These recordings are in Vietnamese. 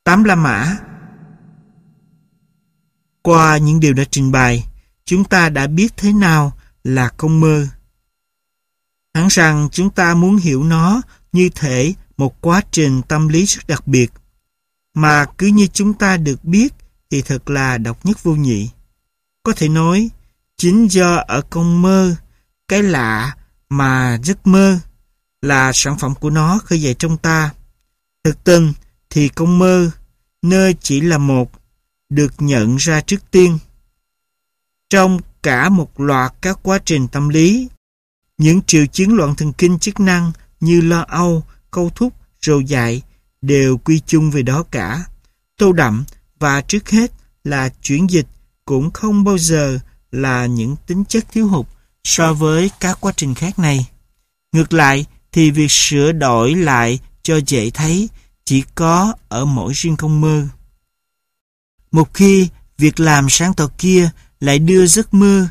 8 La Mã. Qua những điều đã trình bày, chúng ta đã biết thế nào là công mơ. Hẳn rằng chúng ta muốn hiểu nó như thể một quá trình tâm lý rất đặc biệt, mà cứ như chúng ta được biết thì thật là độc nhất vô nhị. Có thể nói, chính do ở công mơ, cái lạ mà giấc mơ là sản phẩm của nó khơi dậy trong ta. Thực tình thì công mơ, nơi chỉ là một, được nhận ra trước tiên. Trong cả một loạt các quá trình tâm lý, những triệu chứng loạn thần kinh chức năng như lo âu, câu thúc, rầu dại đều quy chung về đó cả. Tô đậm và trước hết là chuyển dịch cũng không bao giờ là những tính chất thiếu hụt so với các quá trình khác này. Ngược lại thì việc sửa đổi lại cho dễ thấy chỉ có ở mỗi riêng công mơ. Một khi việc làm sáng tỏ kia lại đưa giấc mơ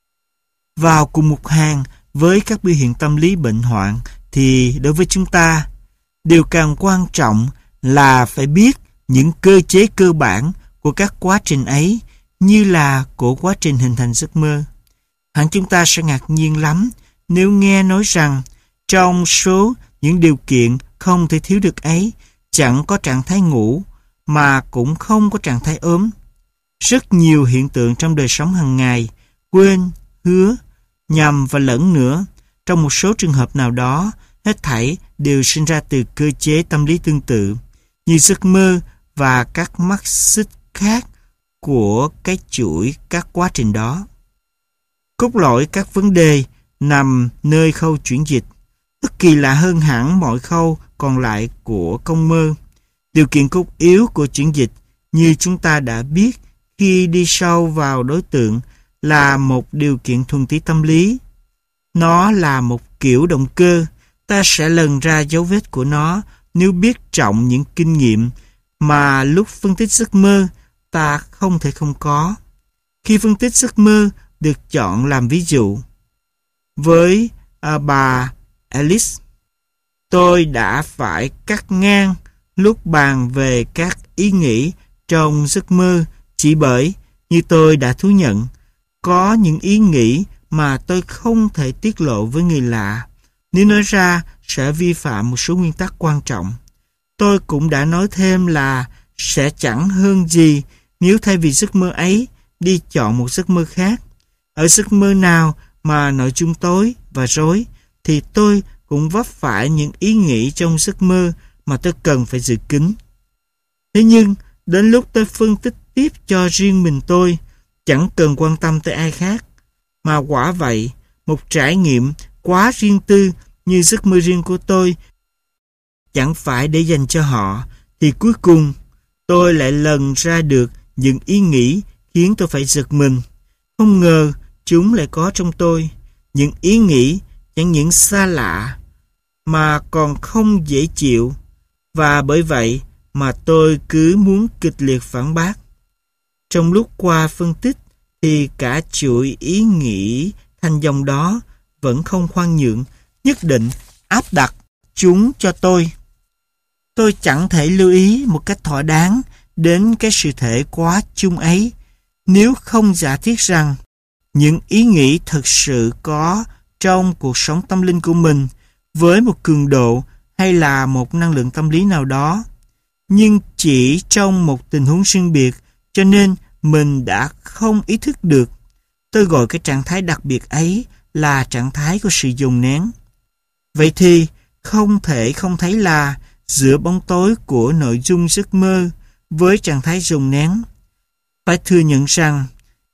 vào cùng một hàng với các biểu hiện tâm lý bệnh hoạn, thì đối với chúng ta, điều càng quan trọng là phải biết những cơ chế cơ bản của các quá trình ấy, như là của quá trình hình thành giấc mơ. Hẳn chúng ta sẽ ngạc nhiên lắm nếu nghe nói rằng trong số những điều kiện không thể thiếu được ấy, chẳng có trạng thái ngủ mà cũng không có trạng thái ốm. Rất nhiều hiện tượng trong đời sống hàng ngày, quên, hứa, nhầm và lẫn nữa, trong một số trường hợp nào đó, hết thảy đều sinh ra từ cơ chế tâm lý tương tự, như giấc mơ và các mắt xích khác của cái chuỗi các quá trình đó. Cốt lõi các vấn đề nằm nơi khâu chuyển dịch, bất kỳ lạ hơn hẳn mọi khâu còn lại của công mơ. Điều kiện cốt yếu của chuyển dịch, như chúng ta đã biết khi đi sâu vào đối tượng, là một điều kiện thuần túy tâm lý. Nó là một kiểu động cơ. Ta sẽ lần ra dấu vết của nó nếu biết trọng những kinh nghiệm mà lúc phân tích giấc mơ ta không thể không có. Khi phân tích giấc mơ được chọn làm ví dụ, với bà Alice, tôi đã phải cắt ngang lúc bàn về các ý nghĩ trong giấc mơ, chỉ bởi, như tôi đã thú nhận, có những ý nghĩ mà tôi không thể tiết lộ với người lạ, nếu nói ra sẽ vi phạm một số nguyên tắc quan trọng. Tôi cũng đã nói thêm là sẽ chẳng hơn gì nếu thay vì giấc mơ ấy đi chọn một giấc mơ khác. Ở giấc mơ nào mà nội dung tối và rối, thì tôi cũng vấp phải những ý nghĩ trong giấc mơ mà tôi cần phải giữ kín. Thế nhưng, đến lúc tôi phân tích tiếp cho riêng mình tôi, chẳng cần quan tâm tới ai khác, mà quả vậy, một trải nghiệm quá riêng tư như giấc mơ riêng của tôi chẳng phải để dành cho họ, thì cuối cùng tôi lại lần ra được những ý nghĩ khiến tôi phải giật mình. Không ngờ chúng lại có trong tôi, những ý nghĩ chẳng những xa lạ mà còn không dễ chịu, và bởi vậy mà tôi cứ muốn kịch liệt phản bác. Trong lúc qua phân tích thì cả chuỗi ý nghĩ thành dòng đó vẫn không khoan nhượng, nhất định áp đặt chúng cho tôi. Tôi chẳng thể lưu ý một cách thỏa đáng đến cái sự thể quá chung ấy, nếu không giả thiết rằng những ý nghĩ thực sự có trong cuộc sống tâm linh của mình với một cường độ hay là một năng lượng tâm lý nào đó, nhưng chỉ trong một tình huống riêng biệt, cho nên mình đã không ý thức được. Tôi gọi cái trạng thái đặc biệt ấy là trạng thái của sự dồn nén. Vậy thì không thể không thấy là giữa bóng tối của nội dung giấc mơ với trạng thái dồn nén, phải thừa nhận rằng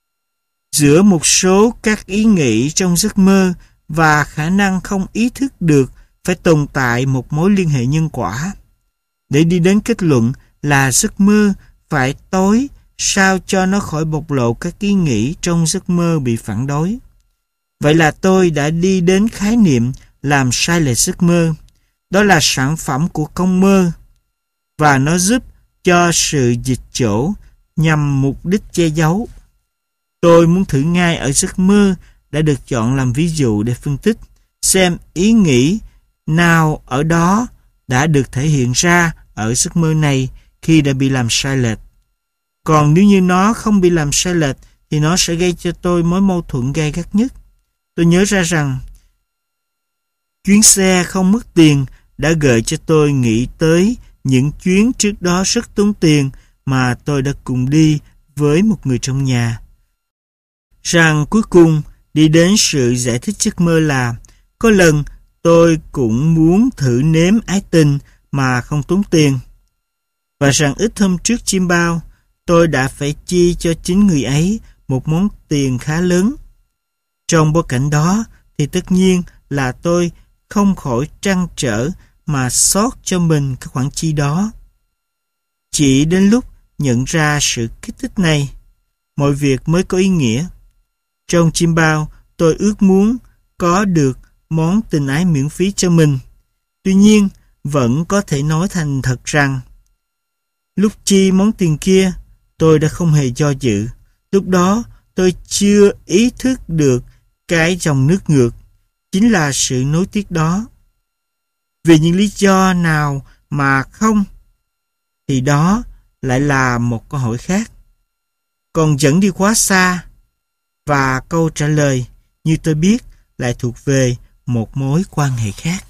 giữa một số các ý nghĩ trong giấc mơ và khả năng không ý thức được phải tồn tại một mối liên hệ nhân quả, để đi đến kết luận là giấc mơ phải tối sao cho nó khỏi bộc lộ các ý nghĩ trong giấc mơ bị phản đối. Vậy là tôi đã đi đến khái niệm làm sai lệch giấc mơ. Đó là sản phẩm của công mơ, và nó giúp cho sự dịch chỗ nhằm mục đích che giấu. Tôi muốn thử ngay ở giấc mơ đã được chọn làm ví dụ để phân tích, xem ý nghĩ nào ở đó đã được thể hiện ra ở giấc mơ này khi đã bị làm sai lệch. Còn nếu như nó không bị làm sai lệch thì nó sẽ gây cho tôi mối mâu thuẫn gay gắt nhất. Tôi nhớ ra rằng chuyến xe không mất tiền đã gợi cho tôi nghĩ tới những chuyến trước đó rất tốn tiền mà tôi đã cùng đi với một người trong nhà. Rằng cuối cùng đi đến sự giải thích giấc mơ là có lần tôi cũng muốn thử nếm ái tình mà không tốn tiền. Và rằng ít hôm trước chiêm bao, tôi đã phải chi cho chính người ấy một món tiền khá lớn. Trong bối cảnh đó thì tất nhiên là tôi không khỏi trăn trở mà xót cho mình cái khoản chi đó. Chỉ đến lúc nhận ra sự kích thích này, mọi việc mới có ý nghĩa. Trong chiêm bao, tôi ước muốn có được món tình ái miễn phí cho mình. Tuy nhiên, vẫn có thể nói thành thật rằng lúc chi món tiền kia, tôi đã không hề do dự. Lúc đó, tôi chưa ý thức được cái dòng nước ngược, chính là sự nối tiếc đó. Vì những lý do nào mà không, thì đó lại là một câu hỏi khác. Còn dẫn đi quá xa, và câu trả lời, như tôi biết, lại thuộc về một mối quan hệ khác.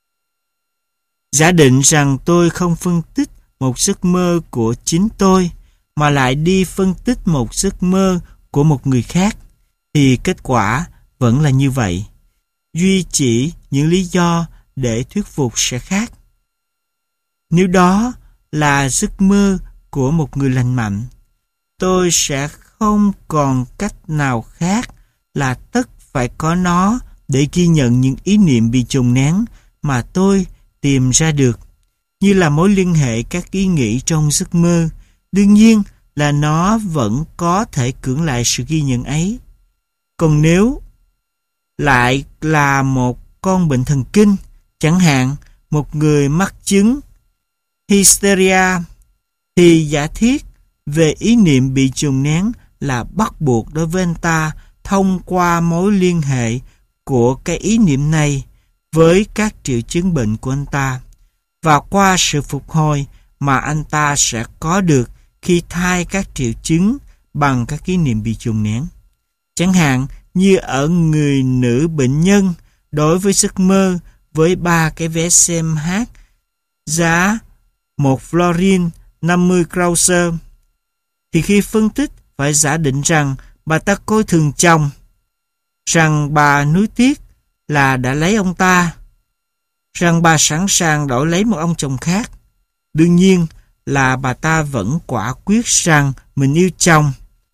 Giả định rằng tôi không phân tích một giấc mơ của chính tôi, mà lại đi phân tích một giấc mơ của một người khác, thì kết quả vẫn là như vậy. Duy chỉ những lý do để thuyết phục sẽ khác. Nếu đó là giấc mơ của một người lành mạnh, tôi sẽ không còn cách nào khác là tất phải có nó để ghi nhận những ý niệm bị chồng nén mà tôi tìm ra được, như là mối liên hệ các ý nghĩ trong giấc mơ. Đương nhiên là nó vẫn có thể cưỡng lại sự ghi nhận ấy. Còn nếu lại là một con bệnh thần kinh, chẳng hạn một người mắc chứng hysteria, thì giả thiết về ý niệm bị chồng nén là bắt buộc đối với anh ta thông qua mối liên hệ của cái ý niệm này với các triệu chứng bệnh của anh ta, và qua sự phục hồi mà anh ta sẽ có được khi thay các triệu chứng bằng các ý niệm bị chồng nén. Chẳng hạn như ở người nữ bệnh nhân đối với giấc mơ với 3 cái vé xem hát giá 1 florin 50 kreuzer, thì khi phân tích phải giả định rằng bà ta coi thường chồng, rằng bà nuối tiếc là đã lấy ông ta, rằng bà sẵn sàng đổi lấy một ông chồng khác. Đương nhiên là bà ta vẫn quả quyết rằng mình yêu chồng,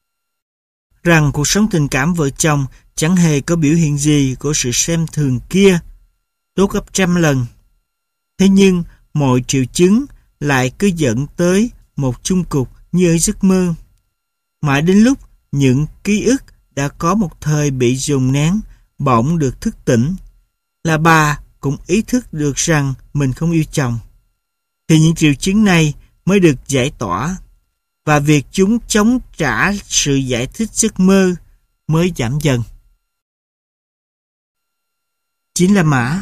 rằng cuộc sống tình cảm vợ chồng chẳng hề có biểu hiện gì của sự xem thường kia, tốt gấp 100 lần. Thế nhưng mọi triệu chứng lại cứ dẫn tới một chung cục như ở giấc mơ. Mãi đến lúc những ký ức đã có một thời bị dồn nén bỗng được thức tỉnh, là bà cũng ý thức được rằng mình không yêu chồng, thì những triệu chứng này mới được giải tỏa, và việc chúng chống trả sự giải thích giấc mơ mới giảm dần. Chính là mã.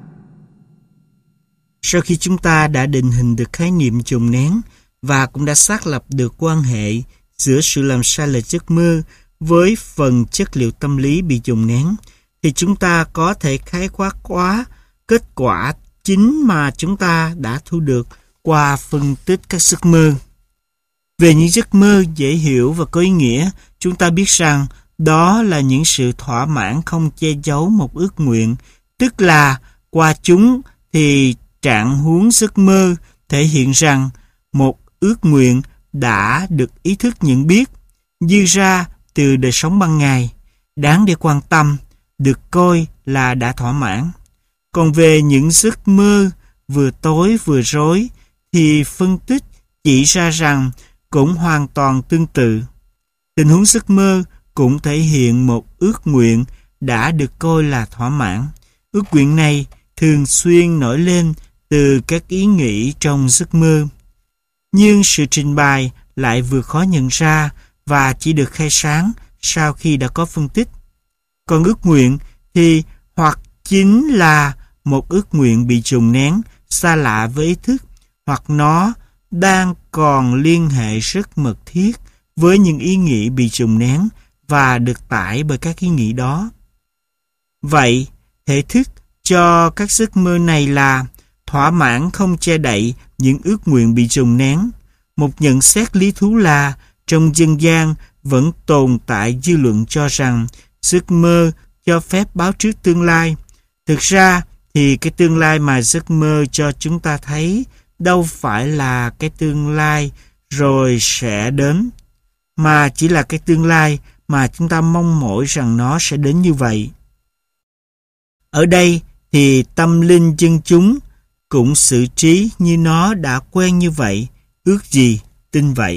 Sau khi chúng ta đã định hình được khái niệm chồng nén và cũng đã xác lập được quan hệ giữa sự làm sai lệch giấc mơ với phần chất liệu tâm lý bị dồn nén, thì chúng ta có thể khái quát quá kết quả chính mà chúng ta đã thu được qua phân tích các giấc mơ. Về những giấc mơ dễ hiểu và có ý nghĩa, chúng ta biết rằng đó là những sự thỏa mãn không che giấu một ước nguyện, tức là qua chúng thì trạng huống giấc mơ thể hiện rằng một ước nguyện đã được ý thức nhận biết, dư ra từ đời sống ban ngày, đáng để quan tâm, được coi là đã thỏa mãn. Còn về những giấc mơ vừa tối vừa rối thì phân tích chỉ ra rằng cũng hoàn toàn tương tự. Tình huống giấc mơ cũng thể hiện một ước nguyện đã được coi là thỏa mãn. Ước nguyện này thường xuyên nổi lên từ các ý nghĩ trong giấc mơ. Nhưng sự trình bày lại vừa khó nhận ra và chỉ được khai sáng sau khi đã có phân tích. Còn ước nguyện thì hoặc chính là một ước nguyện bị chồng nén, xa lạ với ý thức, hoặc nó đang còn liên hệ rất mật thiết với những ý nghĩ bị trùng nén và được tải bởi các ý nghĩ đó. Vậy, hệ thức cho các giấc mơ này là thỏa mãn không che đậy những ước nguyện bị trùng nén. Một nhận xét lý thú là trong dân gian vẫn tồn tại dư luận cho rằng giấc mơ cho phép báo trước tương lai. Thực ra thì cái tương lai mà giấc mơ cho chúng ta thấy đâu phải là cái tương lai rồi sẽ đến, mà chỉ là cái tương lai mà chúng ta mong mỏi rằng nó sẽ đến như vậy. Ở đây thì tâm linh dân chúng cũng xử trí như nó đã quen như vậy, ước gì tin vậy.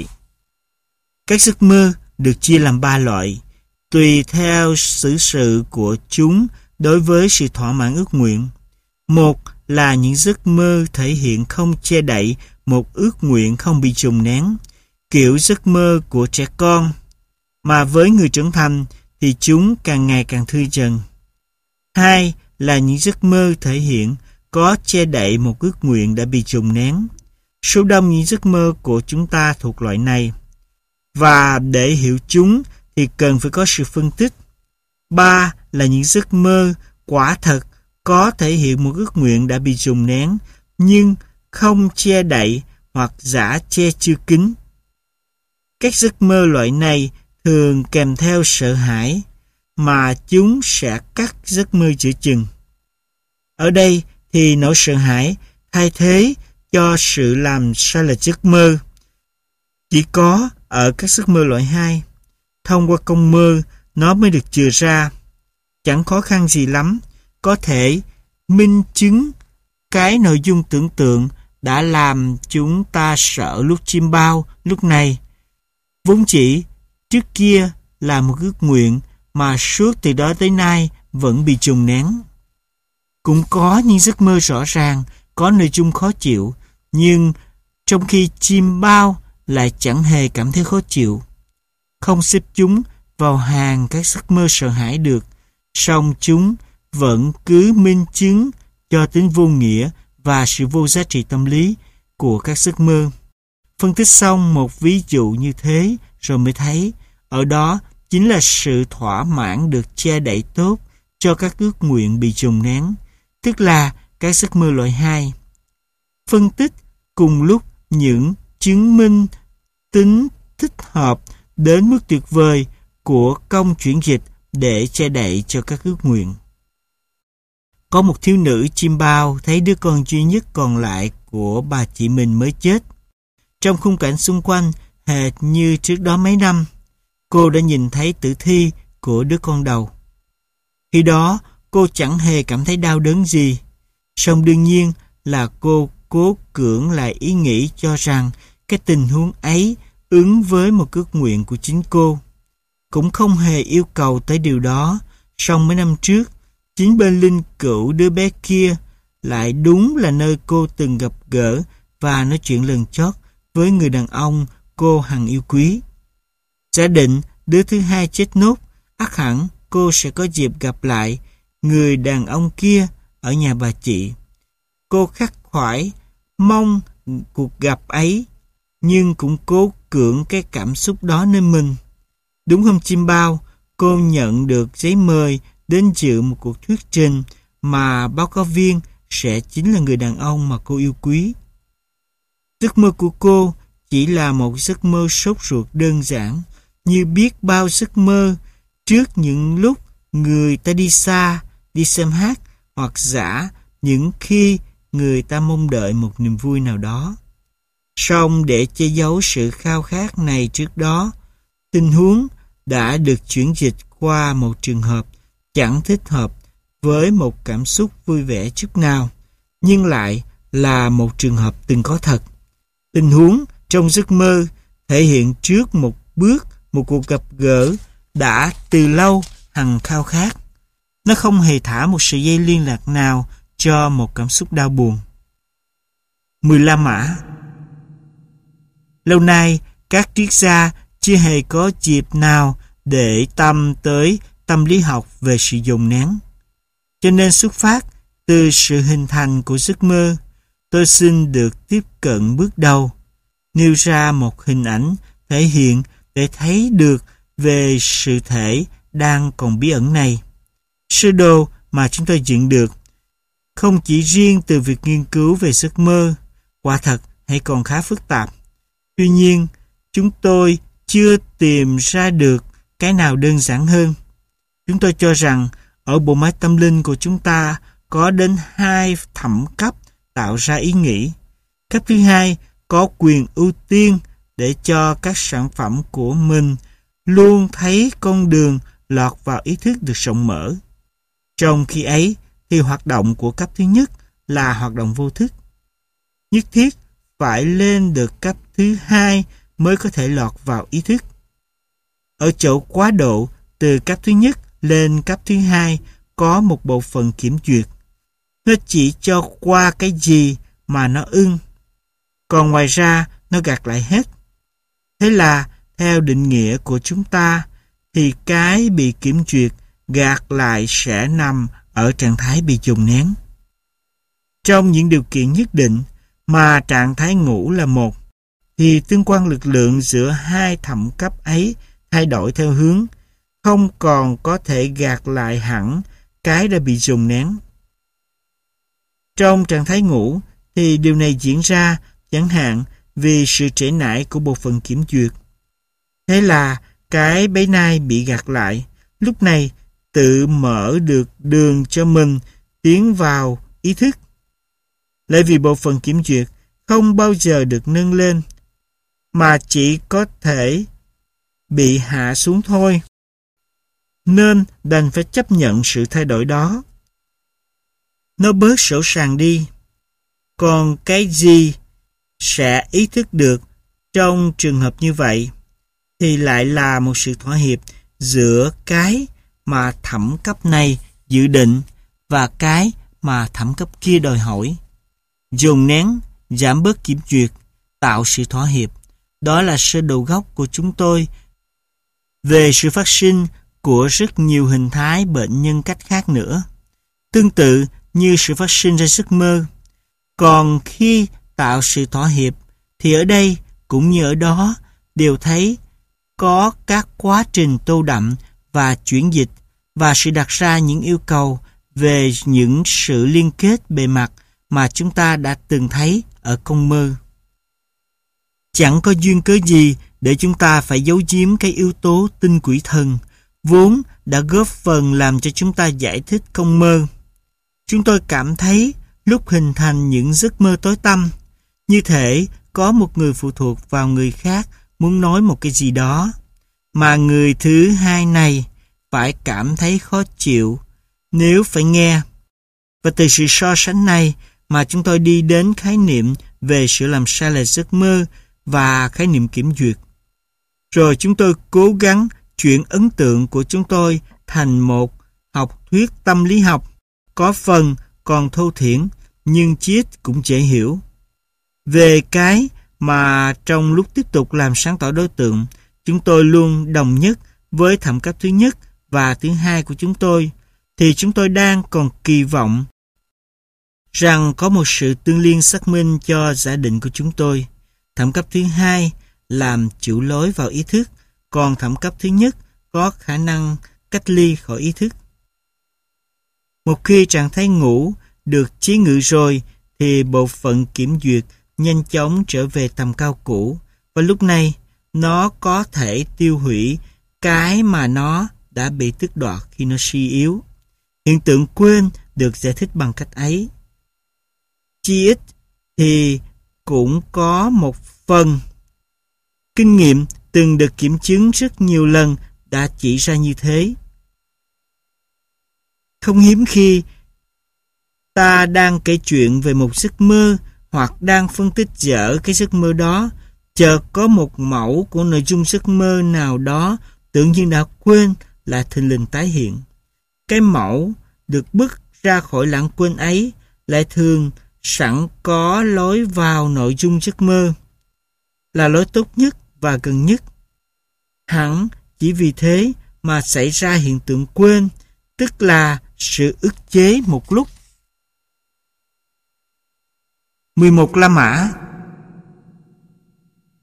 Các giấc mơ được chia làm 3 loại, tùy theo xử sự của chúng đối với sự thỏa mãn ước nguyện. Một là những giấc mơ thể hiện không che đậy một ước nguyện không bị trùng nén, kiểu giấc mơ của trẻ con, mà với người trưởng thành thì chúng càng ngày càng thư dần. Hai là những giấc mơ thể hiện có che đậy một ước nguyện đã bị trùng nén. Số đông những giấc mơ của chúng ta thuộc loại này, và để hiểu chúng thì cần phải có sự phân tích. Ba là những giấc mơ quả thật có thể hiện một ước nguyện đã bị trùng nén, nhưng không che đậy hoặc giả che chưa kín. Các giấc mơ loại này thường kèm theo sợ hãi, mà chúng sẽ cắt giấc mơ giữa chừng. Ở đây thì nỗi sợ hãi thay thế cho sự làm sai lệch giấc mơ. Chỉ có ở các giấc mơ loại 2, thông qua công mơ nó mới được chừa ra. Chẳng khó khăn gì lắm, có thể minh chứng cái nội dung tưởng tượng đã làm chúng ta sợ lúc chim bao lúc này. Vốn chỉ trước kia là một ước nguyện mà suốt từ đó tới nay vẫn bị trùng nén. Cũng có những giấc mơ rõ ràng, có nội dung khó chịu, nhưng trong khi chim bao lại chẳng hề cảm thấy khó chịu. Không xếp chúng vào hàng các giấc mơ sợ hãi được, song chúng vẫn cứ minh chứng cho tính vô nghĩa và sự vô giá trị tâm lý của các giấc mơ. Phân tích xong một ví dụ như thế rồi mới thấy ở đó chính là sự thỏa mãn được che đậy tốt cho các ước nguyện bị trùng nén, tức là các giấc mơ loại 2. Phân tích cùng lúc những chứng minh tính thích hợp đến mức tuyệt vời của công chuyển dịch để che đậy cho các ước nguyện. Có một thiếu nữ chim bao thấy đứa con duy nhất còn lại của bà chị mình mới chết. Trong khung cảnh xung quanh hệt như trước đó mấy năm, cô đã nhìn thấy tử thi của đứa con đầu. Khi đó cô chẳng hề cảm thấy đau đớn gì, song đương nhiên là cô cố cưỡng lại ý nghĩ cho rằng cái tình huống ấy ứng với một ước nguyện của chính cô. Cũng không hề yêu cầu tới điều đó, song mấy năm trước, chính bên linh cữu đứa bé kia lại đúng là nơi cô từng gặp gỡ và nói chuyện lần chót với người đàn ông cô hằng yêu quý. Giả định đứa thứ hai chết nốt, ắt hẳn cô sẽ có dịp gặp lại người đàn ông kia ở nhà bà chị. Cô khắc khoải mong cuộc gặp ấy, nhưng cũng cố cưỡng cái cảm xúc đó nơi mình. Đúng hôm chim bao, cô nhận được giấy mời đến dự một cuộc thuyết trình mà báo cáo viên sẽ chính là người đàn ông mà cô yêu quý. Giấc mơ của cô chỉ là một giấc mơ sốt ruột đơn giản, như biết bao giấc mơ trước những lúc người ta đi xa, đi xem hát, hoặc giả những khi người ta mong đợi một niềm vui nào đó. Song để che giấu sự khao khát này trước đó, tình huống đã được chuyển dịch qua một trường hợp chẳng thích hợp với một cảm xúc vui vẻ chút nào, nhưng lại là một trường hợp từng có thật. Tình huống trong giấc mơ thể hiện trước một bước, một cuộc gặp gỡ đã từ lâu hằng khao khát. Nó không hề thả một sợi dây liên lạc nào cho một cảm xúc đau buồn. 10 La Mã. Lâu nay, các triết gia chưa hề có dịp nào để tâm tới tâm lý học về sự dồn nén. Cho nên xuất phát từ sự hình thành của giấc mơ, tôi xin được tiếp cận bước đầu, nêu ra một hình ảnh thể hiện để thấy được về sự thể đang còn bí ẩn này. Sơ đồ mà chúng tôi dựng được không chỉ riêng từ việc nghiên cứu về giấc mơ, quả thật hay còn khá phức tạp. Tuy nhiên, chúng tôi chưa tìm ra được cái nào đơn giản hơn. Chúng tôi cho rằng ở bộ máy tâm linh của chúng ta có đến 2 thẩm cấp tạo ra ý nghĩ. Cấp thứ hai có quyền ưu tiên để cho các sản phẩm của mình luôn thấy con đường lọt vào ý thức được rộng mở. Trong khi ấy thì hoạt động của cấp thứ nhất là hoạt động vô thức. Nhất thiết phải lên được cấp thứ hai mới có thể lọt vào ý thức. Ở chỗ quá độ từ cấp thứ nhất lên cấp thứ hai có một bộ phận kiểm duyệt. Nó chỉ cho qua cái gì mà nó ưng. Còn ngoài ra nó gạt lại hết. Thế là theo định nghĩa của chúng ta thì cái bị kiểm duyệt gạt lại sẽ nằm ở trạng thái bị dồn nén. Trong những điều kiện nhất định mà trạng thái ngủ là một, thì tương quan lực lượng giữa 2 thẩm cấp ấy thay đổi theo hướng, không còn có thể gạt lại hẳn cái đã bị dồn nén. Trong trạng thái ngủ thì điều này diễn ra chẳng hạn vì sự trễ nải của bộ phận kiểm duyệt. Thế là cái bấy nay bị gạt lại, lúc này tự mở được đường cho mình tiến vào ý thức. Lại vì bộ phận kiểm duyệt không bao giờ được nâng lên, mà chỉ có thể bị hạ xuống thôi. Nên đành phải chấp nhận sự thay đổi đó. Nó bớt sổ sàng đi. Còn cái gì sẽ ý thức được trong trường hợp như vậy thì lại là một sự thỏa hiệp giữa cái mà thẩm cấp này dự định và cái mà thẩm cấp kia đòi hỏi. Dồn nén, giảm bớt kiểm duyệt, tạo sự thỏa hiệp. Đó là sơ đồ gốc của chúng tôi về sự phát sinh của rất nhiều hình thái bệnh nhân cách khác nữa. Tương tự như sự phát sinh ra giấc mơ. Còn khi tạo sự thỏa hiệp thì ở đây cũng như ở đó đều thấy có các quá trình tô đậm và chuyển dịch và sự đặt ra những yêu cầu về những sự liên kết bề mặt mà chúng ta đã từng thấy ở công mơ. Chẳng có duyên cớ gì để chúng ta phải giấu giếm cái yếu tố tinh quỷ thần vốn đã góp phần làm cho chúng ta giải thích công mơ. Chúng tôi cảm thấy lúc hình thành những giấc mơ tối tăm, như thể có một người phụ thuộc vào người khác muốn nói một cái gì đó, mà người thứ hai này phải cảm thấy khó chịu nếu phải nghe. Và từ sự so sánh này mà chúng tôi đi đến khái niệm về sự làm sai lệch giấc mơ và khái niệm kiểm duyệt. Rồi chúng tôi cố gắng chuyển ấn tượng của chúng tôi thành một học thuyết tâm lý học, có phần còn thô thiển nhưng chí ít cũng dễ hiểu. Về cái mà trong lúc tiếp tục làm sáng tỏ đối tượng, chúng tôi luôn đồng nhất với thẩm cấp thứ nhất và thứ hai của chúng tôi, thì chúng tôi đang còn kỳ vọng rằng có một sự tương liên xác minh cho giả định của chúng tôi. Thẩm cấp thứ hai làm chủ lối vào ý thức, còn thẩm cấp thứ nhất có khả năng cách ly khỏi ý thức. Một khi trạng thái ngủ được chế ngự rồi, thì bộ phận kiểm duyệt nhanh chóng trở về tầm cao cũ, và lúc này nó có thể tiêu hủy cái mà nó đã bị tước đoạt khi nó suy yếu. Hiện tượng quên được giải thích bằng cách ấy. Chi ít thì cũng có một phần. Kinh nghiệm từng được kiểm chứng rất nhiều lần đã chỉ ra như thế. Không hiếm khi ta đang kể chuyện về một giấc mơ hoặc đang phân tích dở cái giấc mơ đó, chợt có một mẫu của nội dung giấc mơ nào đó tưởng như đã quên là thình lình tái hiện. Cái mẫu được bứt ra khỏi lãng quên ấy lại thường sẵn có lối vào nội dung giấc mơ, là lối tốt nhất và gần nhất. Hẳn chỉ vì thế mà xảy ra hiện tượng quên, tức là sự ức chế một lúc. 11 La Mã.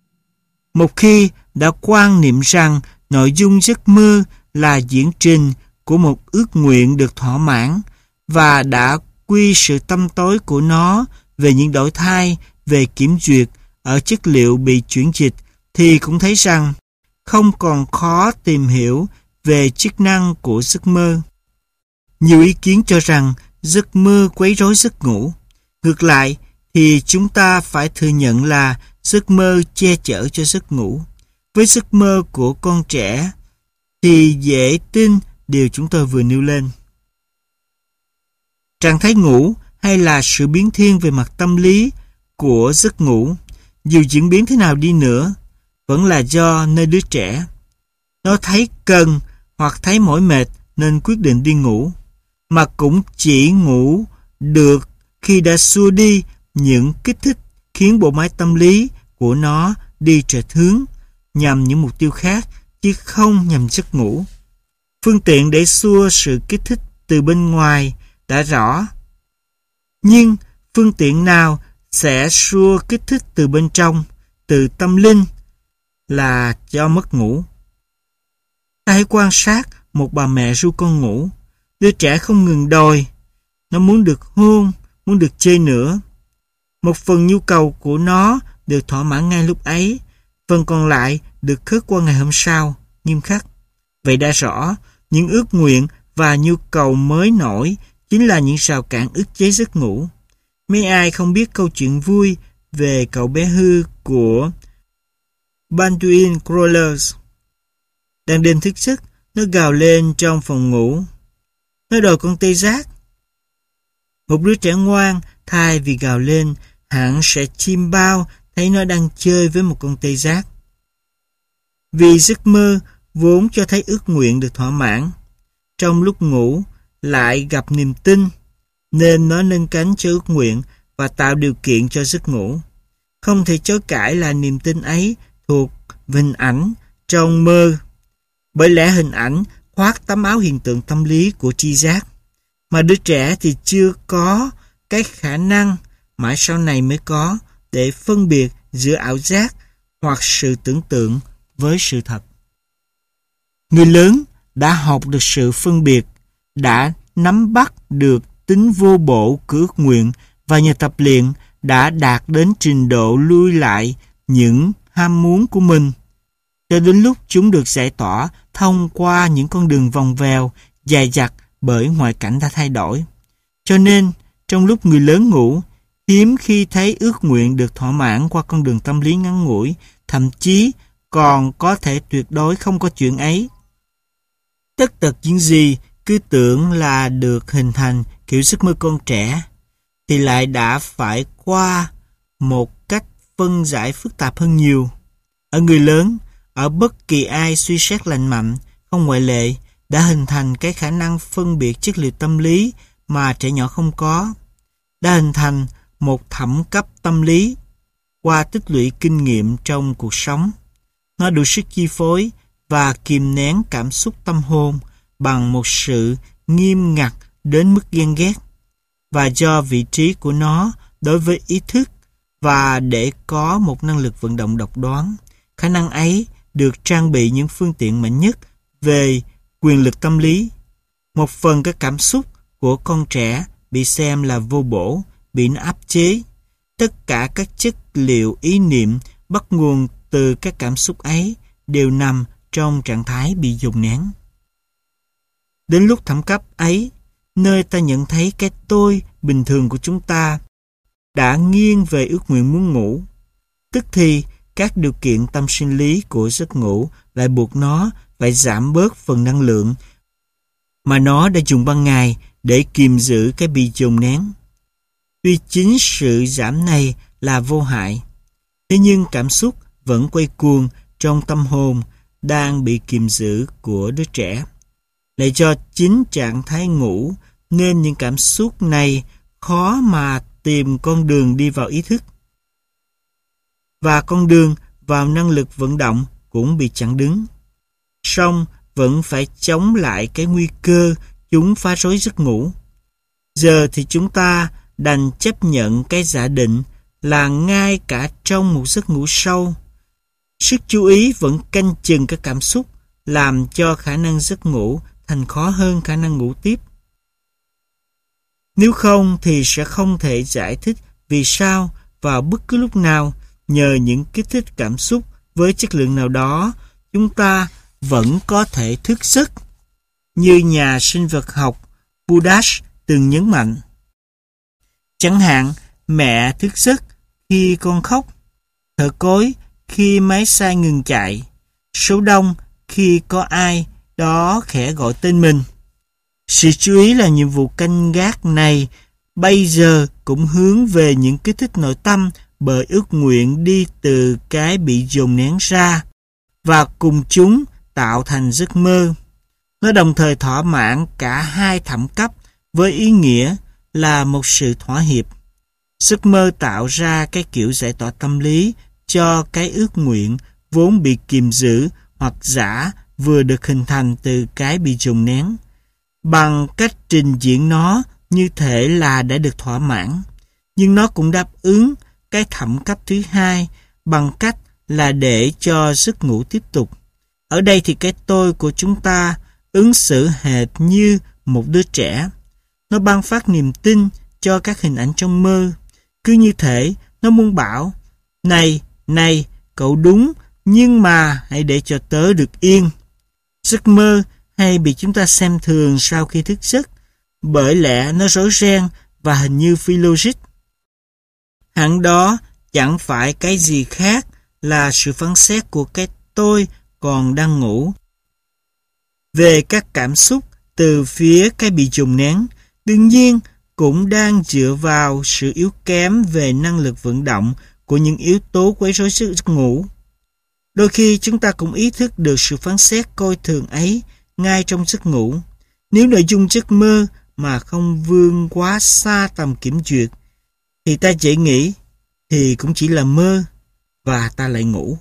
Một khi đã quan niệm rằng nội dung giấc mơ là diễn trình của một ước nguyện được thỏa mãn và đã quy sự tăm tối của nó về những đổi thay về kiểm duyệt ở chất liệu bị chuyển dịch, thì cũng thấy rằng không còn khó tìm hiểu về chức năng của giấc mơ. Nhiều ý kiến cho rằng giấc mơ quấy rối giấc ngủ. Ngược lại thì chúng ta phải thừa nhận là giấc mơ che chở cho giấc ngủ. Với giấc mơ của con trẻ thì dễ tin điều chúng tôi vừa nêu lên. Trạng thái ngủ hay là sự biến thiên về mặt tâm lý của giấc ngủ, dù diễn biến thế nào đi nữa, vẫn là do nơi đứa trẻ. Nó thấy cần hoặc thấy mỏi mệt nên quyết định đi ngủ, mà cũng chỉ ngủ được khi đã xua đi những kích thích khiến bộ máy tâm lý của nó đi trệch hướng nhằm những mục tiêu khác, chứ không nhằm giấc ngủ. Phương tiện để xua sự kích thích từ bên ngoài đã rõ, nhưng phương tiện nào sẽ xua kích thích từ bên trong, từ tâm linh, là do mất ngủ. Ta hãy quan sát một bà mẹ ru con ngủ. Đứa trẻ không ngừng đòi, nó muốn được hôn, muốn được chơi nữa. Một phần nhu cầu của nó được thỏa mãn ngay lúc ấy, phần còn lại được khớp qua ngày hôm sau, nghiêm khắc. Vậy đã rõ, những ước nguyện và nhu cầu mới nổi chính là những rào cản ức chế giấc ngủ. Mấy ai không biết câu chuyện vui về cậu bé hư của Baldwin Crawlers. Đang đêm thức giấc, nó gào lên trong phòng ngủ. Nó đòi con tê giác. Một đứa trẻ ngoan, thay vì gào lên, hẳn sẽ chiêm bao thấy nó đang chơi với một con tê giác. Vì giấc mơ vốn cho thấy ước nguyện được thỏa mãn, trong lúc ngủ lại gặp niềm tin, nên nó nâng cánh cho ước nguyện và tạo điều kiện cho giấc ngủ. Không thể chối cãi là niềm tin ấy thuộc hình ảnh trong mơ, bởi lẽ hình ảnh khoác tấm áo hiện tượng tâm lý của tri giác, mà đứa trẻ thì chưa có cái khả năng, mãi sau này mới có, để phân biệt giữa ảo giác hoặc sự tưởng tượng với sự thật. Người lớn đã học được sự phân biệt, đã nắm bắt được tính vô bổ của ước nguyện và nhờ tập luyện đã đạt đến trình độ lui lại những ham muốn của mình, cho đến lúc chúng được giải tỏa thông qua những con đường vòng vèo, dài dặt bởi ngoại cảnh đã thay đổi. Cho nên, trong lúc người lớn ngủ, hiếm khi thấy ước nguyện được thỏa mãn qua con đường tâm lý ngắn ngủi, thậm chí còn có thể tuyệt đối không có chuyện ấy. Tất tật những gì cứ tưởng là được hình thành kiểu giấc mơ con trẻ, thì lại đã phải qua một cách phân giải phức tạp hơn nhiều. Ở người lớn, ở bất kỳ ai suy xét lành mạnh, không ngoại lệ, đã hình thành cái khả năng phân biệt chất liệu tâm lý mà trẻ nhỏ không có. Đã hình thành một thẩm cấp tâm lý qua tích lũy kinh nghiệm trong cuộc sống. Nó đủ sức chi phối và kìm nén cảm xúc tâm hồn bằng một sự nghiêm ngặt đến mức ghen ghét. Và do vị trí của nó đối với ý thức và để có một năng lực vận động độc đoán, khả năng ấy được trang bị những phương tiện mạnh nhất về quyền lực tâm lý. Một phần các cảm xúc của con trẻ bị xem là vô bổ, bị nó áp chế. Tất cả các chất liệu ý niệm bắt nguồn từ các cảm xúc ấy đều nằm trong trạng thái bị dồn nén. Đến lúc thẩm cấp ấy, nơi ta nhận thấy cái tôi bình thường của chúng ta đã nghiêng về ước nguyện muốn ngủ, tức thì các điều kiện tâm sinh lý của giấc ngủ lại buộc nó phải giảm bớt phần năng lượng mà nó đã dùng ban ngày để kìm giữ cái bị dồn nén. Tuy chính sự giảm này là vô hại, thế nhưng cảm xúc vẫn quay cuồng trong tâm hồn đang bị kìm giữ của đứa trẻ. Lại do chính trạng thái ngủ nên những cảm xúc này khó mà tìm con đường đi vào ý thức. Và con đường vào năng lực vận động cũng bị chặn đứng. Song vẫn phải chống lại cái nguy cơ chúng phá rối giấc ngủ. Giờ thì chúng ta đành chấp nhận cái giả định là ngay cả trong một giấc ngủ sâu, Sức chú ý vẫn canh chừng các cảm xúc, làm cho khả năng giấc ngủ thành khó hơn khả năng ngủ tiếp. Nếu không thì sẽ không thể giải thích vì sao vào bất cứ lúc nào, nhờ những kích thích cảm xúc với chất lượng nào đó, chúng ta vẫn có thể thức giấc, như nhà sinh vật học Budash từng nhấn mạnh. Chẳng hạn, mẹ thức giấc khi con khóc, thở cối khi máy xay ngừng chạy, số đông khi có ai đó khẽ gọi tên mình. Sự chú ý là nhiệm vụ canh gác này bây giờ cũng hướng về những kích thích nội tâm bởi ước nguyện đi từ cái bị dồn nén ra và cùng chúng tạo thành giấc mơ. Nó đồng thời thỏa mãn cả hai thẩm cấp với ý nghĩa là một sự thỏa hiệp. Giấc mơ tạo ra cái kiểu giải tỏa tâm lý cho cái ước nguyện vốn bị kìm giữ hoặc giả vừa được hình thành từ cái bị dồn nén. Bằng cách trình diễn nó như thể là đã được thỏa mãn, nhưng nó cũng đáp ứng cái thẩm cấp thứ hai bằng cách là để cho giấc ngủ tiếp tục. Ở đây thì cái tôi của chúng ta ứng xử hệt như một đứa trẻ. Nó ban phát niềm tin cho các hình ảnh trong mơ. Cứ như thể nó muốn bảo, này, cậu đúng, nhưng mà hãy để cho tớ được yên. Giấc mơ hay bị chúng ta xem thường sau khi thức giấc, bởi lẽ nó rối ren và hình như phi logic. Hẳn đó chẳng phải cái gì khác là sự phán xét của cái tôi còn đang ngủ về các cảm xúc từ phía cái bị dồn nén. Đương nhiên cũng đang dựa vào sự yếu kém về năng lực vận động của những yếu tố quấy rối giấc ngủ. Đôi khi chúng ta cũng ý thức được sự phán xét coi thường ấy ngay trong giấc ngủ. Nếu nội dung giấc mơ mà không vươn quá xa tầm kiểm duyệt, thì ta dễ nghĩ thì cũng chỉ là mơ và ta lại ngủ.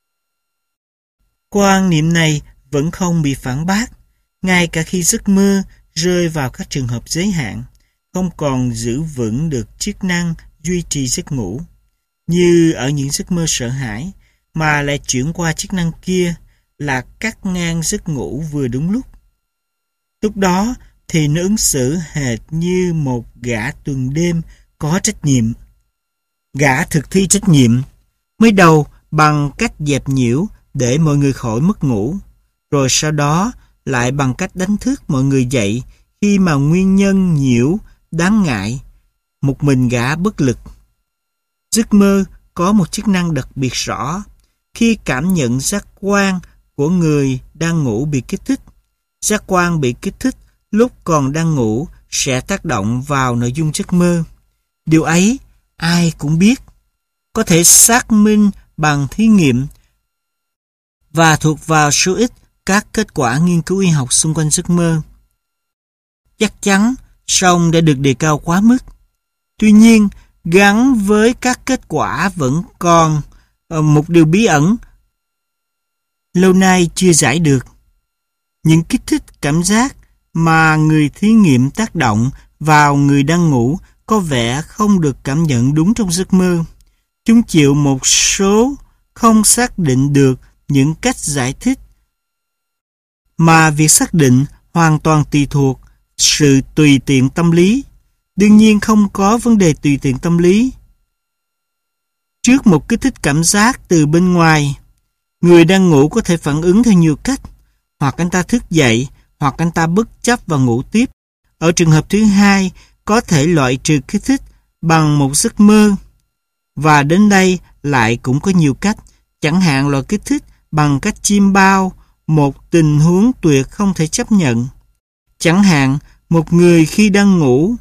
Quan niệm này vẫn không bị phản bác, ngay cả khi giấc mơ rơi vào các trường hợp giới hạn, không còn giữ vững được chức năng duy trì giấc ngủ, như ở những giấc mơ sợ hãi, mà lại chuyển qua chức năng kia là cắt ngang giấc ngủ vừa đúng lúc. Lúc đó thì nó ứng xử hệt như một gã tuần đêm có trách nhiệm. Gã thực thi trách nhiệm mới đầu bằng cách dẹp nhiễu để mọi người khỏi mất ngủ, rồi sau đó lại bằng cách đánh thức mọi người dậy khi mà nguyên nhân nhiễu đáng ngại, một mình gã bất lực. Giấc mơ có một chức năng đặc biệt rõ. Khi cảm nhận giác quan của người đang ngủ bị kích thích, giác quan bị kích thích lúc còn đang ngủ sẽ tác động vào nội dung giấc mơ. Điều ấy ai cũng biết, có thể xác minh bằng thí nghiệm và thuộc vào số ít các kết quả nghiên cứu y học xung quanh giấc mơ. Chắc chắn song đã được đề cao quá mức. Tuy nhiên, gắn với các kết quả vẫn còn một điều bí ẩn lâu nay chưa giải được. Những kích thích cảm giác mà người thí nghiệm tác động vào người đang ngủ có vẻ không được cảm nhận đúng trong giấc mơ. Chúng chịu một số không xác định được những cách giải thích, mà việc xác định hoàn toàn tùy thuộc sự tùy tiện tâm lý. Đương nhiên không có vấn đề tùy tiện tâm lý. Trước một kích thích cảm giác từ bên ngoài, người đang ngủ có thể phản ứng theo nhiều cách. Hoặc anh ta thức dậy, hoặc anh ta bất chấp và ngủ tiếp. Ở trường hợp thứ hai, có thể loại trừ kích thích bằng một giấc mơ. Và đến đây lại cũng có nhiều cách. Chẳng hạn loại kích thích bằng cách chiêm bao một tình huống tuyệt không thể chấp nhận. Chẳng hạn một người khi đang ngủ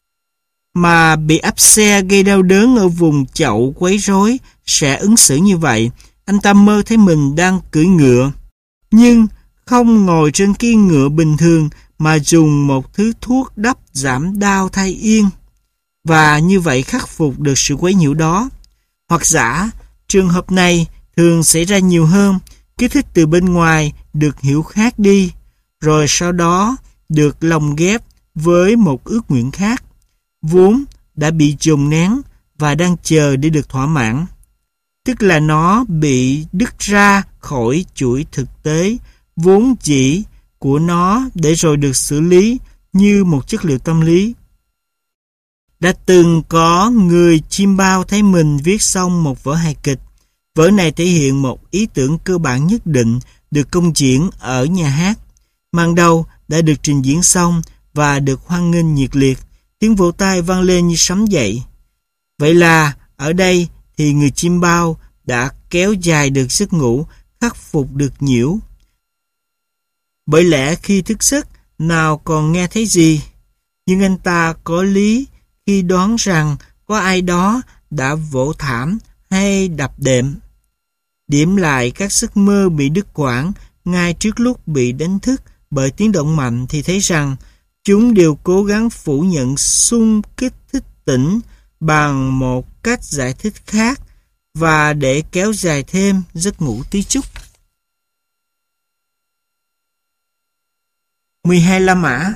mà bị áp xe gây đau đớn ở vùng chậu quấy rối sẽ ứng xử như vậy. Anh ta mơ thấy mình đang cưỡi ngựa, nhưng không ngồi trên cái ngựa bình thường mà dùng một thứ thuốc đắp giảm đau thay yên, và như vậy khắc phục được sự quấy nhiễu đó. Hoặc giả, trường hợp này thường xảy ra nhiều hơn. Kích thích từ bên ngoài được hiểu khác đi, rồi sau đó được lồng ghép với một ước nguyện khác, vốn đã bị dồn nén và đang chờ để được thỏa mãn. tức là nó bị đứt ra khỏi chuỗi thực tế vốn dĩ của nó để rồi được xử lý như một chất liệu tâm lý. Đã từng có người chiêm bao thấy mình viết xong một vở hài kịch. Vở này thể hiện một ý tưởng cơ bản nhất định được công diễn ở nhà hát. Màn đầu đã được trình diễn xong và được hoan nghênh nhiệt liệt. Tiếng vỗ tay vang lên như sấm dậy. Vậy là ở đây thì người chiêm bao đã kéo dài được giấc ngủ, khắc phục được nhiễu. Bởi lẽ khi thức giấc nào còn nghe thấy gì, nhưng anh ta có lý khi đoán rằng có ai đó đã vỗ thảm hay đập đệm. Điểm lại các giấc mơ bị đứt quãng ngay trước lúc bị đánh thức bởi tiếng động mạnh thì thấy rằng chúng đều cố gắng phủ nhận xung kích thức tỉnh bằng một cách giải thích khác và để kéo dài thêm giấc ngủ tí chút. 12 La Mã.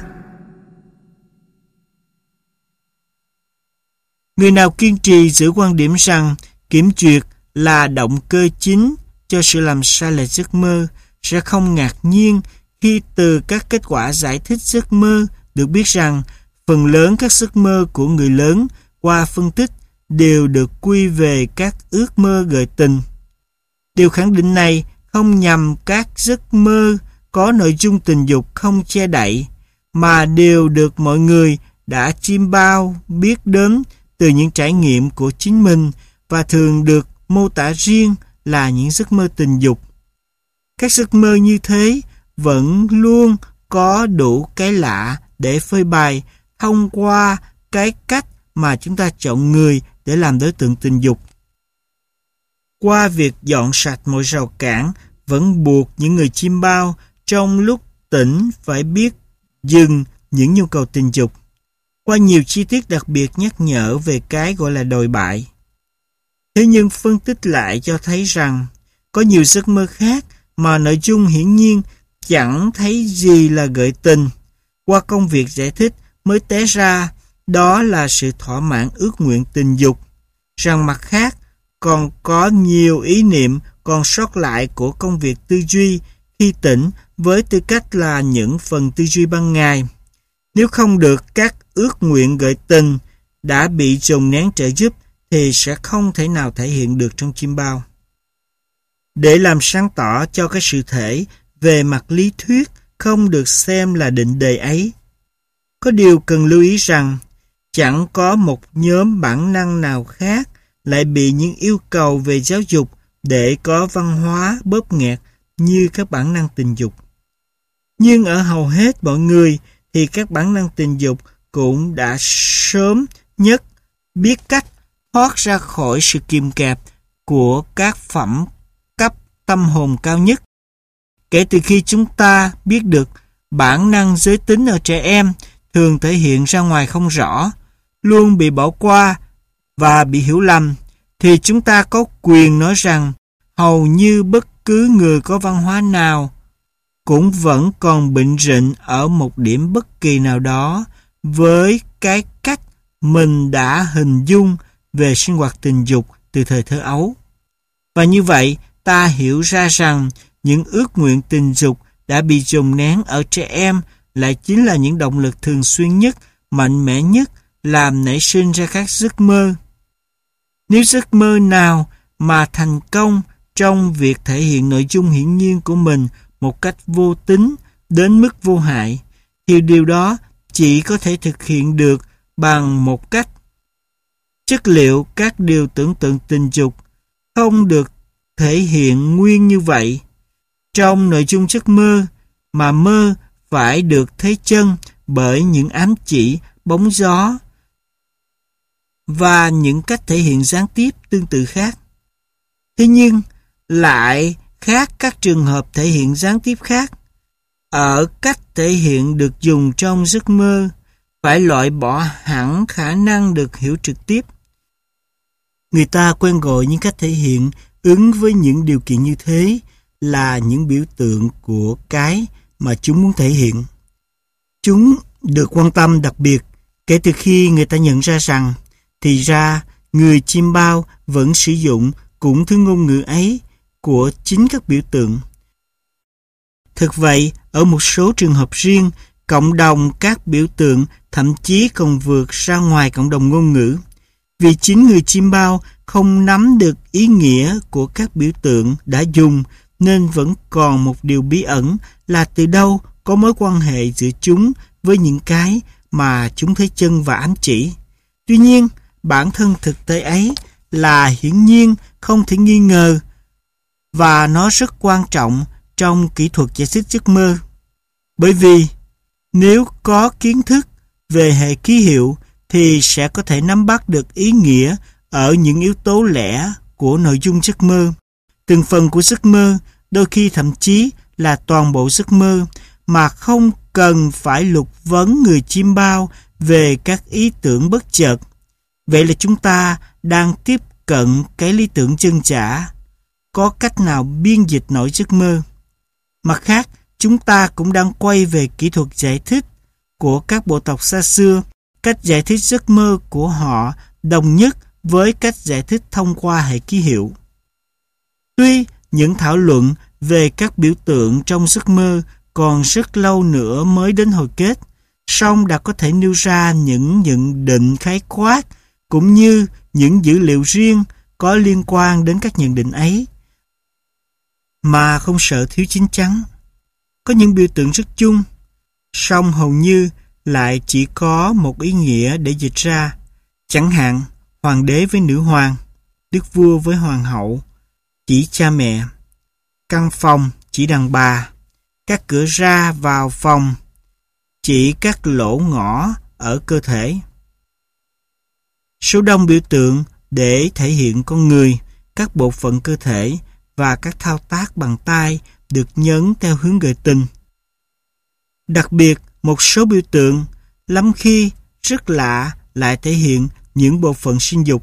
Người nào kiên trì giữ quan điểm rằng kiểm duyệt là động cơ chính cho sự làm sai lệch giấc mơ sẽ không ngạc nhiên khi từ các kết quả giải thích giấc mơ được biết rằng phần lớn các giấc mơ của người lớn qua phân tích đều được quy về các ước mơ gợi tình. Điều khẳng định này không nhằm các giấc mơ có nội dung tình dục không che đậy, mà đều được mọi người đã chiêm bao biết đến từ những trải nghiệm của chính mình và thường được mô tả riêng là những giấc mơ tình dục. Các giấc mơ như thế vẫn luôn có đủ cái lạ để phơi bày thông qua cái cách mà chúng ta chọn người để làm đối tượng tình dục. Qua việc dọn sạch mọi rào cản vẫn buộc những người chiêm bao trong lúc tỉnh phải biết dừng những nhu cầu tình dục. Qua nhiều chi tiết đặc biệt nhắc nhở về cái gọi là đồi bại. Thế nhưng phân tích lại cho thấy rằng có nhiều giấc mơ khác mà nội dung hiển nhiên chẳng thấy gì là gợi tình. Qua công việc giải thích mới té ra đó là sự thỏa mãn ước nguyện tình dục, rằng mặt khác còn có nhiều ý niệm còn sót lại của công việc tư duy khi tỉnh với tư cách là những phần tư duy ban ngày. Nếu không được các ước nguyện gợi tình đã bị dồn nén trợ giúp thì sẽ không thể nào thể hiện được trong chiêm bao. Để làm sáng tỏ cho cái sự thể về mặt lý thuyết không được xem là định đề ấy, có điều cần lưu ý rằng chẳng có một nhóm bản năng nào khác lại bị những yêu cầu về giáo dục để có văn hóa bóp nghẹt như các bản năng tình dục. Nhưng ở hầu hết mọi người thì các bản năng tình dục cũng đã sớm nhất biết cách thoát ra khỏi sự kìm kẹp của các phẩm cấp tâm hồn cao nhất. Kể từ khi chúng ta biết được bản năng giới tính ở trẻ em thường thể hiện ra ngoài không rõ, luôn bị bỏ qua và bị hiểu lầm, thì chúng ta có quyền nói rằng hầu như bất cứ người có văn hóa nào cũng vẫn còn bệnh rịnh ở một điểm bất kỳ nào đó với cái cách mình đã hình dung về sinh hoạt tình dục từ thời thơ ấu. Và như vậy, ta hiểu ra rằng những ước nguyện tình dục đã bị dồn nén ở trẻ em lại chính là những động lực thường xuyên nhất, mạnh mẽ nhất làm nảy sinh ra các giấc mơ. Nếu giấc mơ nào mà thành công trong việc thể hiện nội dung hiển nhiên của mình một cách vô tính đến mức vô hại, thì điều đó chỉ có thể thực hiện được bằng một cách. Chất liệu các điều tưởng tượng tình dục không được thể hiện nguyên như vậy trong nội dung giấc mơ, mà mơ phải được thế chân bởi những ám chỉ, bóng gió và những cách thể hiện gián tiếp tương tự khác. Thế nhưng lại khác các trường hợp thể hiện gián tiếp khác ở cách thể hiện được dùng trong giấc mơ phải loại bỏ hẳn khả năng được hiểu trực tiếp. Người ta quen gọi những cách thể hiện ứng với những điều kiện như thế là những biểu tượng của cái mà chúng muốn thể hiện. Chúng được quan tâm đặc biệt kể từ khi người ta nhận ra rằng thì ra người chiêm bao vẫn sử dụng cũng thứ ngôn ngữ ấy của chính các biểu tượng. Thực vậy, ở một số trường hợp riêng, cộng đồng các biểu tượng thậm chí còn vượt ra ngoài cộng đồng ngôn ngữ. Vì chính người chiêm bao không nắm được ý nghĩa của các biểu tượng đã dùng, nên vẫn còn một điều bí ẩn là từ đâu có mối quan hệ giữa chúng với những cái mà chúng thấy chân và ám chỉ. Tuy nhiên, bản thân thực tế ấy là hiển nhiên không thể nghi ngờ, và nó rất quan trọng trong kỹ thuật giải thích giấc mơ. Bởi vì nếu có kiến thức về hệ ký hiệu thì sẽ có thể nắm bắt được ý nghĩa ở những yếu tố lẻ của nội dung giấc mơ. Từng phần của giấc mơ, đôi khi thậm chí là toàn bộ giấc mơ, mà không cần phải lục vấn người chiêm bao về các ý tưởng bất chợt. Vậy là chúng ta đang tiếp cận cái lý tưởng chân chả. Có cách nào biên dịch nổi giấc mơ? Mặt khác, chúng ta cũng đang quay về kỹ thuật giải thích của các bộ tộc xa xưa. Cách giải thích giấc mơ của họ đồng nhất với cách giải thích thông qua hệ ký hiệu. Tuy những thảo luận về các biểu tượng trong giấc mơ còn rất lâu nữa mới đến hồi kết, song đã có thể nêu ra những nhận định khái quát cũng như những dữ liệu riêng có liên quan đến các nhận định ấy, mà không sợ thiếu chín chắn. Có những biểu tượng rất chung, song hầu như lại chỉ có một ý nghĩa để dịch ra. Chẳng hạn, hoàng đế với nữ hoàng, đức vua với hoàng hậu, chỉ cha mẹ, căn phòng chỉ đàn bà, các cửa ra vào phòng chỉ các lỗ ngõ ở cơ thể. Số đông biểu tượng để thể hiện con người, các bộ phận cơ thể và các thao tác bằng tay được nhấn theo hướng gợi tình. Đặc biệt, một số biểu tượng lắm khi rất lạ lại thể hiện những bộ phận sinh dục.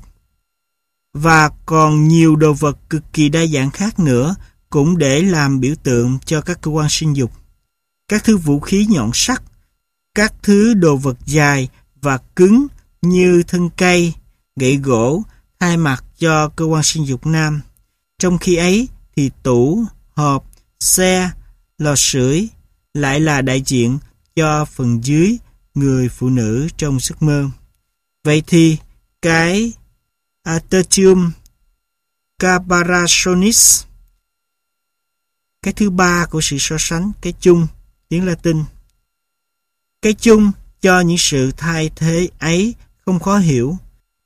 Và còn nhiều đồ vật cực kỳ đa dạng khác nữa cũng để làm biểu tượng cho các cơ quan sinh dục. Các thứ vũ khí nhọn sắc, các thứ đồ vật dài và cứng như thân cây, gậy gỗ thay mặt cho cơ quan sinh dục nam. Trong khi ấy thì tủ, hộp, xe, lò sưởi lại là đại diện cho phần dưới người phụ nữ trong giấc mơ. Vậy thì cái tertium comparationis, cái thứ ba của sự so sánh, cái chung, tiếng Latin. Cái chung cho những sự thay thế ấy không khó hiểu.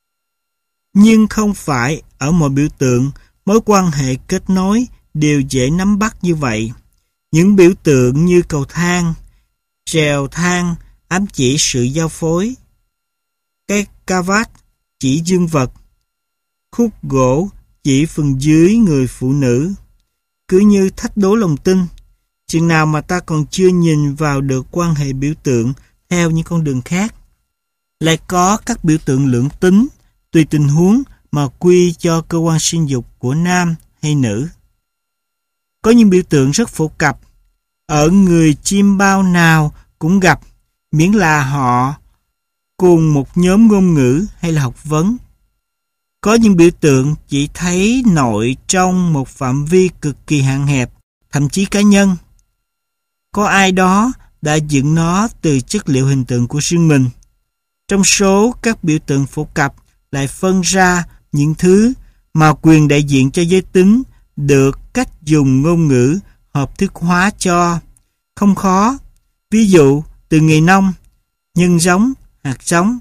Nhưng không phải ở mọi biểu tượng mối quan hệ kết nối đều dễ nắm bắt như vậy. Những biểu tượng như cầu thang, trèo thang ám chỉ sự giao phối. Cái cavat chỉ dương vật. Khúc gỗ chỉ phần dưới người phụ nữ. Cứ như thách đố lòng tin, chừng nào mà ta còn chưa nhìn vào được quan hệ biểu tượng theo những con đường khác. Lại có các biểu tượng lưỡng tính, tùy tình huống mà quy cho cơ quan sinh dục của nam hay nữ. Có những biểu tượng rất phổ cập, ở người chiêm bao nào cũng gặp, miễn là họ cùng một nhóm ngôn ngữ hay là học vấn. Có những biểu tượng chỉ thấy nội trong một phạm vi cực kỳ hạn hẹp, thậm chí cá nhân. Có ai đó đã dựng nó từ chất liệu hình tượng của riêng mình. Trong số các biểu tượng phổ cập lại phân ra những thứ mà quyền đại diện cho giới tính được cách dùng ngôn ngữ hợp thức hóa cho. Không khó, ví dụ từ nghề nông, nhân giống, hạt giống.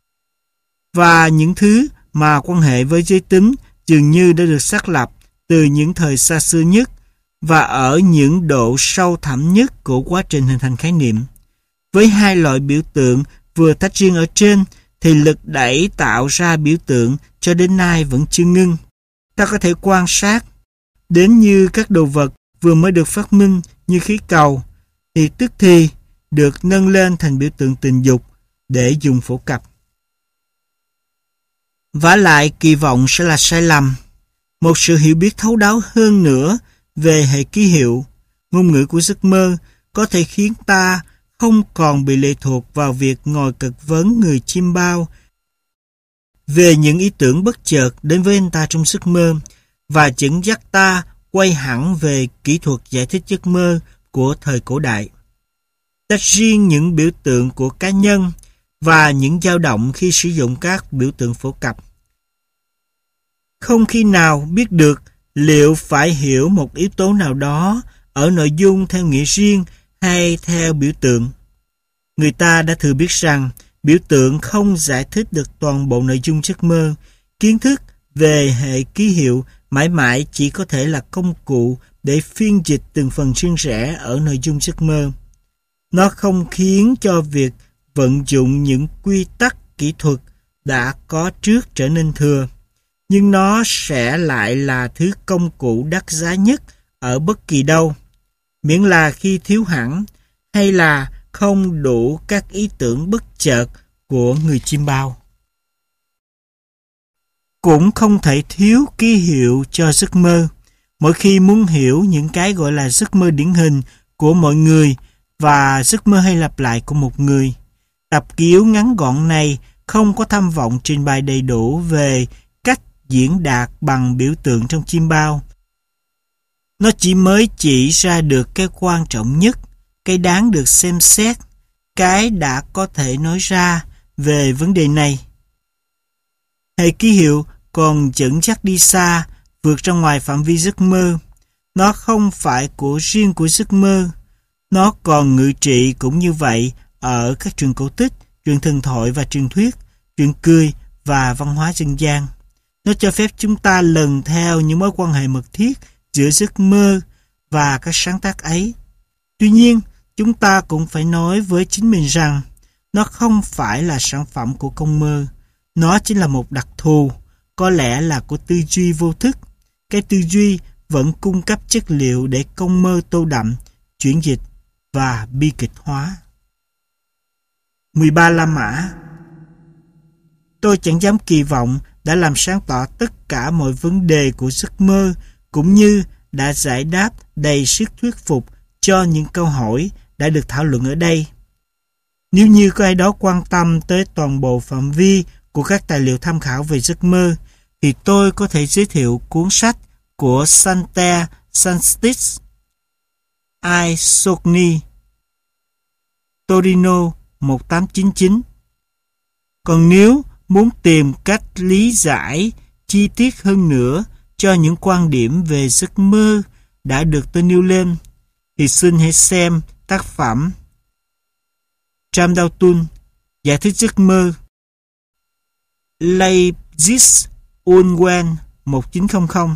Và những thứ mà quan hệ với giới tính dường như đã được xác lập từ những thời xa xưa nhất và ở những độ sâu thẳm nhất của quá trình hình thành khái niệm. Với hai loại biểu tượng vừa tách riêng ở trên thì lực đẩy tạo ra biểu tượng cho đến nay vẫn chưa ngưng. Ta có thể quan sát đến như các đồ vật vừa mới được phát minh như khí cầu thì tức thì được nâng lên thành biểu tượng tình dục để dùng phổ cập. Vả lại kỳ vọng sẽ là sai lầm. Một sự hiểu biết thấu đáo hơn nữa về hệ ký hiệu, ngôn ngữ của giấc mơ có thể khiến ta không còn bị lệ thuộc vào việc ngồi cật vấn người chiêm bao về những ý tưởng bất chợt đến với anh ta trong giấc mơ. và dẫn dắt ta quay hẳn về kỹ thuật giải thích giấc mơ của thời cổ đại. Tách riêng những biểu tượng của cá nhân và những dao động khi sử dụng các biểu tượng phổ cập. Không khi nào biết được liệu phải hiểu một yếu tố nào đó ở nội dung theo nghĩa riêng hay theo biểu tượng. Người ta đã thừa biết rằng biểu tượng không giải thích được toàn bộ nội dung giấc mơ. Kiến thức về hệ ký hiệu mãi mãi chỉ có thể là công cụ để phiên dịch từng phần riêng rẽ ở nội dung giấc mơ. Nó không khiến cho việc vận dụng những quy tắc kỹ thuật đã có trước trở nên thừa, nhưng nó sẽ lại là thứ công cụ đắt giá nhất ở bất kỳ đâu, miễn là khi thiếu hẳn hay là không đủ các ý tưởng bất chợt của người chiêm bao. Cũng không thể thiếu ký hiệu cho giấc mơ. Mỗi khi muốn hiểu những cái gọi là giấc mơ điển hình của mọi người và giấc mơ hay lặp lại của một người, tập ký ức ngắn gọn này không có tham vọng trình bày đầy đủ về cách diễn đạt bằng biểu tượng trong chiêm bao. Nó chỉ mới chỉ ra được cái quan trọng nhất, cái đáng được xem xét, cái đã có thể nói ra về vấn đề này. Hệ ký hiệu còn dẫn dắt đi xa, vượt ra ngoài phạm vi giấc mơ. Nó không phải của riêng của giấc mơ. Nó còn ngự trị cũng như vậy ở các truyền cổ tích, truyền thần thoại và truyền thuyết, chuyện cười và văn hóa dân gian. Nó cho phép chúng ta lần theo những mối quan hệ mật thiết giữa giấc mơ và các sáng tác ấy. Tuy nhiên, chúng ta cũng phải nói với chính mình rằng nó không phải là sản phẩm của công mơ. Nó chính là một đặc thù, có lẽ là của tư duy vô thức. Cái tư duy vẫn cung cấp chất liệu để công mơ tô đậm, chuyển dịch và bi kịch hóa. 13 La Mã. Tôi chẳng dám kỳ vọng đã làm sáng tỏ tất cả mọi vấn đề của giấc mơ, cũng như đã giải đáp đầy sức thuyết phục cho những câu hỏi đã được thảo luận ở đây. Nếu như có ai đó quan tâm tới toàn bộ phạm vi của các tài liệu tham khảo về giấc mơ, thì tôi có thể giới thiệu cuốn sách của Sante Sanstis, I. Sogni, Torino 1899. Còn nếu muốn tìm cách lý giải chi tiết hơn nữa cho những quan điểm về giấc mơ đã được tôi nêu lên, thì xin hãy xem tác phẩm Tramdautun, giải thích giấc mơ, Leipzig Unwen 1900.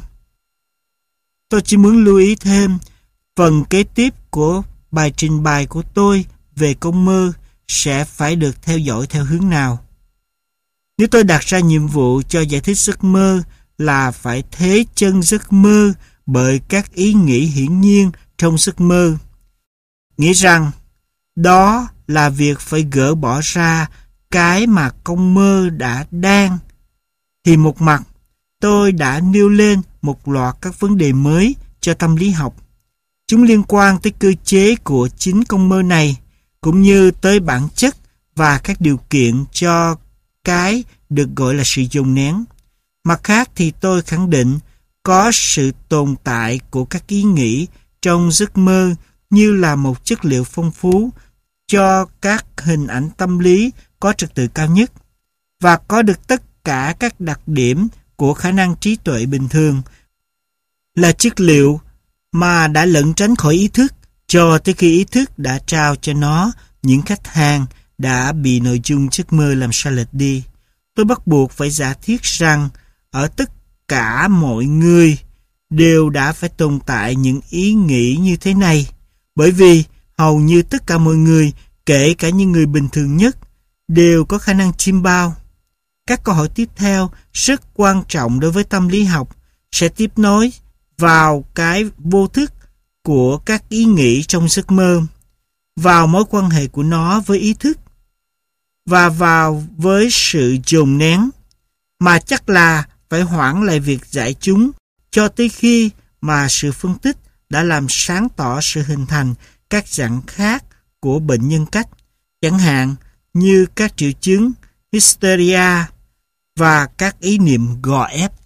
Tôi chỉ muốn lưu ý thêm, phần kế tiếp của bài trình bày của tôi về công mơ sẽ phải được theo dõi theo hướng nào. Nếu tôi đặt ra nhiệm vụ cho giải thích giấc mơ là phải thế chân giấc mơ bởi các ý nghĩ hiển nhiên trong giấc mơ, nghĩ rằng đó là việc phải gỡ bỏ ra cái mà công mơ đã đang, thì một mặt tôi đã nêu lên một loạt các vấn đề mới cho tâm lý học. Chúng liên quan tới cơ chế của chính công mơ này, cũng như tới bản chất và các điều kiện cho cái được gọi là sự dồn nén. Mặt khác thì tôi khẳng định có sự tồn tại của các ý nghĩ trong giấc mơ như là một chất liệu phong phú cho các hình ảnh tâm lý có trật tự cao nhất, và có được tất cả các đặc điểm của khả năng trí tuệ bình thường, là chất liệu mà đã lẩn tránh khỏi ý thức cho tới khi ý thức đã trao cho nó những khách hàng đã bị nội dung giấc mơ làm sai lệch đi. Tôi bắt buộc phải giả thiết rằng ở tất cả mọi người đều đã phải tồn tại những ý nghĩ như thế này, bởi vì hầu như tất cả mọi người, kể cả những người bình thường nhất, đều có khả năng chiêm bao. Các câu hỏi tiếp theo rất quan trọng đối với tâm lý học sẽ tiếp nối vào cái vô thức của các ý nghĩ trong giấc mơ, vào mối quan hệ của nó với ý thức, và vào với sự dồn nén, mà chắc là phải hoãn lại việc giải chúng cho tới khi mà sự phân tích đã làm sáng tỏ sự hình thành các dạng khác của bệnh nhân cách, chẳng hạn như các triệu chứng hysteria và các ý niệm gò ép.